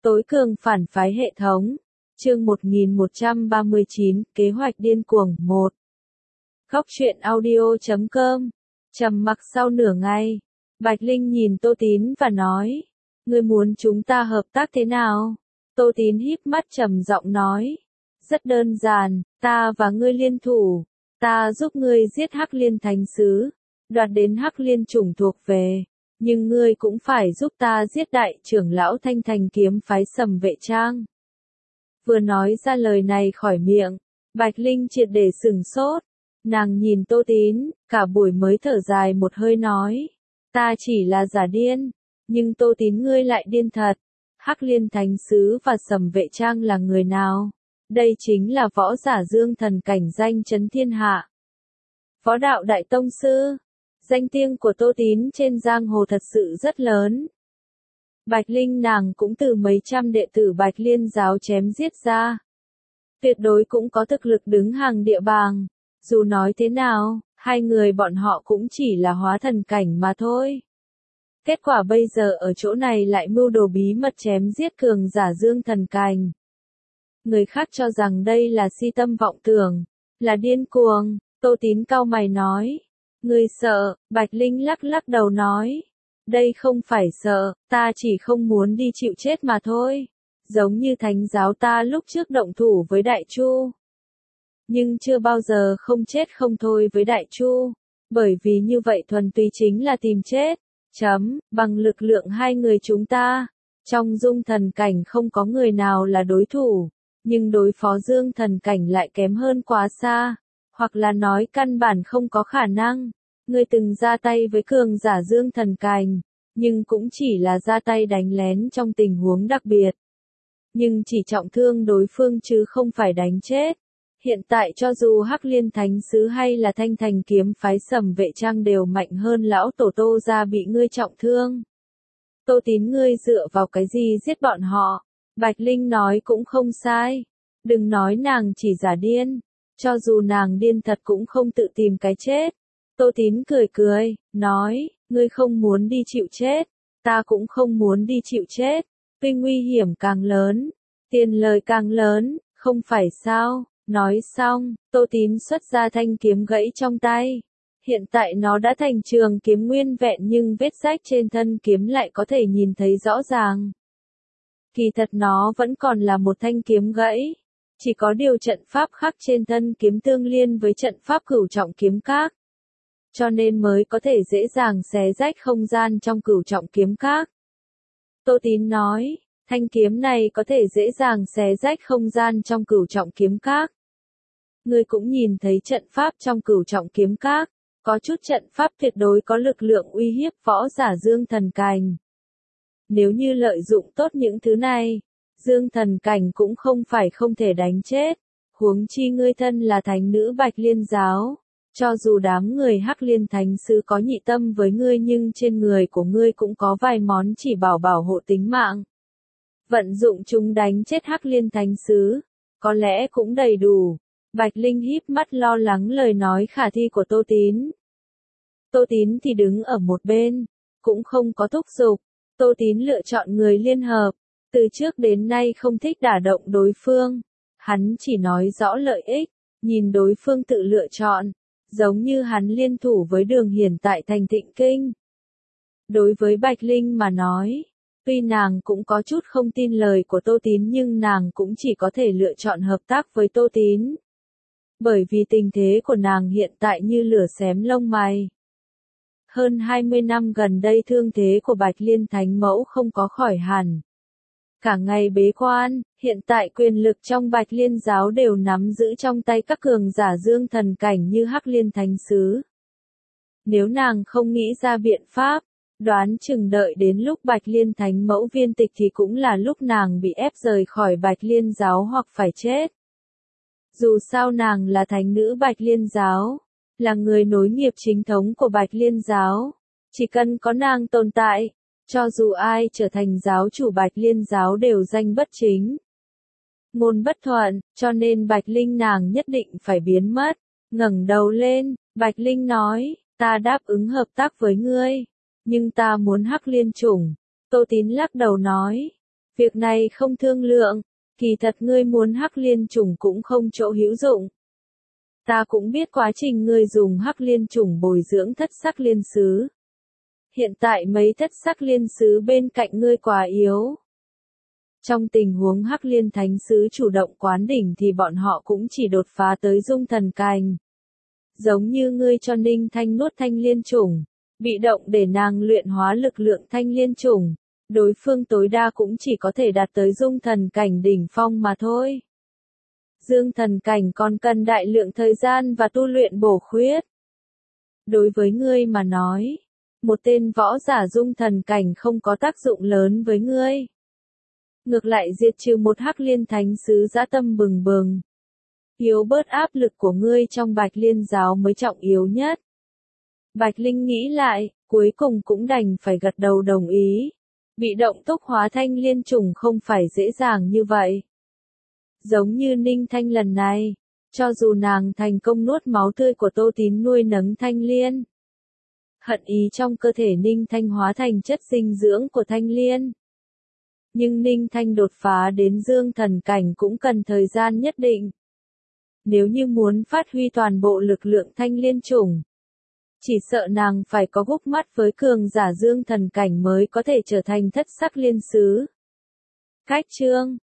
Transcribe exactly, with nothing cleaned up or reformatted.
Tối cường phản phái hệ thống. Chương một nghìn một trăm ba mươi chín, kế hoạch điên cuồng một. Góc truyện audio chấm com. Trầm mặc sau nửa ngày, Bạch Linh nhìn Tô Tín và nói, ngươi muốn chúng ta hợp tác thế nào? Tô Tín híp mắt trầm giọng nói, rất đơn giản, ta và ngươi liên thủ, ta giúp ngươi giết Hắc Liên Thánh Sứ, đoạt đến Hắc Liên chủng thuộc về, nhưng ngươi cũng phải giúp ta giết đại trưởng lão Thanh Thành kiếm phái Sầm Vệ Trang. Vừa nói ra lời này khỏi miệng, Bạch Linh triệt để sửng sốt, nàng nhìn Tô Tín, cả buổi mới thở dài một hơi nói, ta chỉ là giả điên, nhưng Tô Tín ngươi lại điên thật. Hắc Liên Thánh Sứ và Sầm Vệ Trang là người nào? Đây chính là võ giả dương thần cảnh danh chấn thiên hạ. Võ đạo đại tông sư, danh tiếng của Tô Tín trên giang hồ thật sự rất lớn. Bạch Linh nàng cũng từ mấy trăm đệ tử Bạch Liên giáo chém giết ra. Tuyệt đối cũng có thực lực đứng hàng địa bàng. Dù nói thế nào, hai người bọn họ cũng chỉ là hóa thần cảnh mà thôi. Kết quả bây giờ ở chỗ này lại mưu đồ bí mật chém giết cường giả dương thần cảnh. Người khác cho rằng đây là si tâm vọng tưởng, là điên cuồng, Tô Tín cau mày nói. Ngươi sợ, Bạch Linh lắc lắc đầu nói. Đây không phải sợ, ta chỉ không muốn đi chịu chết mà thôi. Giống như thánh giáo ta lúc trước động thủ với Đại Chu. Nhưng chưa bao giờ không chết không thôi với Đại Chu. Bởi vì như vậy thuần túy chính là tìm chết. Chấm, bằng lực lượng hai người chúng ta. Trong dung thần cảnh không có người nào là đối thủ. Nhưng đối phó dương thần cảnh lại kém hơn quá xa. Hoặc là nói căn bản không có khả năng. Ngươi từng ra tay với cường giả dương thần cảnh, nhưng cũng chỉ là ra tay đánh lén trong tình huống đặc biệt. Nhưng chỉ trọng thương đối phương chứ không phải đánh chết. Hiện tại cho dù Hắc Liên Thánh Sứ hay là Thanh Thành kiếm phái Sầm Vệ Trang đều mạnh hơn lão tổ Tô gia bị ngươi trọng thương. Tô Tín ngươi dựa vào cái gì giết bọn họ? Bạch Linh nói cũng không sai. Đừng nói nàng chỉ giả điên. Cho dù nàng điên thật cũng không tự tìm cái chết. Tô Tín cười cười, nói, ngươi không muốn đi chịu chết, ta cũng không muốn đi chịu chết, tuy nguy hiểm càng lớn, tiền lời càng lớn, không phải sao, nói xong, Tô Tín xuất ra thanh kiếm gãy trong tay. Hiện tại nó đã thành trường kiếm nguyên vẹn nhưng vết rách trên thân kiếm lại có thể nhìn thấy rõ ràng. Kỳ thật nó vẫn còn là một thanh kiếm gãy, chỉ có điều trận pháp khắc trên thân kiếm tương liên với trận pháp cửu trọng kiếm các. Cho nên mới có thể dễ dàng xé rách không gian trong cửu trọng kiếm các. Tô Tín nói, thanh kiếm này có thể dễ dàng xé rách không gian trong cửu trọng kiếm các. Ngươi cũng nhìn thấy trận pháp trong cửu trọng kiếm các, có chút trận pháp tuyệt đối có lực lượng uy hiếp võ giả dương thần cảnh. Nếu như lợi dụng tốt những thứ này, dương thần cảnh cũng không phải không thể đánh chết, huống chi ngươi thân là thánh nữ Bạch Liên giáo. Cho dù đám người Hắc Liên Thánh Sứ có nhị tâm với ngươi nhưng trên người của ngươi cũng có vài món chỉ bảo bảo hộ tính mạng. Vận dụng chúng đánh chết Hắc Liên Thánh Sứ, có lẽ cũng đầy đủ. Bạch Linh híp mắt lo lắng lời nói khả thi của Tô Tín. Tô Tín thì đứng ở một bên, cũng không có thúc giục. Tô Tín lựa chọn người liên hợp, từ trước đến nay không thích đả động đối phương. Hắn chỉ nói rõ lợi ích, nhìn đối phương tự lựa chọn. Giống như hắn liên thủ với Đường Hiển tại thành Thịnh Kinh. Đối với Bạch Linh mà nói, tuy nàng cũng có chút không tin lời của Tô Tín nhưng nàng cũng chỉ có thể lựa chọn hợp tác với Tô Tín. Bởi vì tình thế của nàng hiện tại như lửa xém lông mày. Hơn hai mươi năm gần đây thương thế của Bạch Liên Thánh Mẫu không có khỏi hẳn. Cả ngày bế quan, hiện tại quyền lực trong Bạch Liên giáo đều nắm giữ trong tay các cường giả dương thần cảnh như Hắc Liên Thánh Sứ. Nếu nàng không nghĩ ra biện pháp, đoán chừng đợi đến lúc Bạch Liên Thánh Mẫu viên tịch thì cũng là lúc nàng bị ép rời khỏi Bạch Liên giáo hoặc phải chết. Dù sao nàng là thánh nữ Bạch Liên giáo, là người nối nghiệp chính thống của Bạch Liên giáo, chỉ cần có nàng tồn tại. Cho dù ai trở thành giáo chủ Bạch Liên giáo đều danh bất chính. Ngôn bất thuận, cho nên Bạch Linh nàng nhất định phải biến mất. Ngẩng đầu lên, Bạch Linh nói, ta đáp ứng hợp tác với ngươi, nhưng ta muốn Hắc Liên chủng. Tô Tín lắc đầu nói, Việc này không thương lượng, kỳ thật ngươi muốn hắc liên trùng cũng không chỗ hữu dụng. Ta cũng biết quá trình ngươi dùng hắc liên trùng bồi dưỡng thất sắc liên sứ. Hiện tại mấy thất sắc liên sứ bên cạnh ngươi quá yếu. Trong tình huống hắc liên thánh sứ chủ động quán đỉnh thì bọn họ cũng chỉ đột phá tới dung thần cảnh. Giống như ngươi cho Ninh Thanh nuốt thanh liên trùng, bị động để nàng luyện hóa lực lượng thanh liên trùng, đối phương tối đa cũng chỉ có thể đạt tới dung thần cảnh đỉnh phong mà thôi. Dương thần cảnh còn cần đại lượng thời gian và tu luyện bổ khuyết. Đối với ngươi mà nói, một tên võ giả dung thần cảnh không có tác dụng lớn với ngươi. Ngược lại diệt trừ một hắc liên thánh sứ dã tâm bừng bừng. Yếu bớt áp lực của ngươi trong Bạch Liên giáo mới trọng yếu nhất. Bạch Linh nghĩ lại, cuối cùng cũng đành phải gật đầu đồng ý. Bị động tốc hóa thanh liên trùng không phải dễ dàng như vậy. Giống như Ninh Thanh lần này, cho dù nàng thành công nuốt máu tươi của Tô Tín nuôi nấng thanh liên. Hận ý trong cơ thể Ninh Thanh hóa thành chất dinh dưỡng của thanh liên. Nhưng Ninh Thanh đột phá đến dương thần cảnh cũng cần thời gian nhất định. Nếu như muốn phát huy toàn bộ lực lượng thanh liên trùng, chỉ sợ nàng phải có gúc mắt với cường giả dương thần cảnh mới có thể trở thành thất sắc liên sứ. Cách chương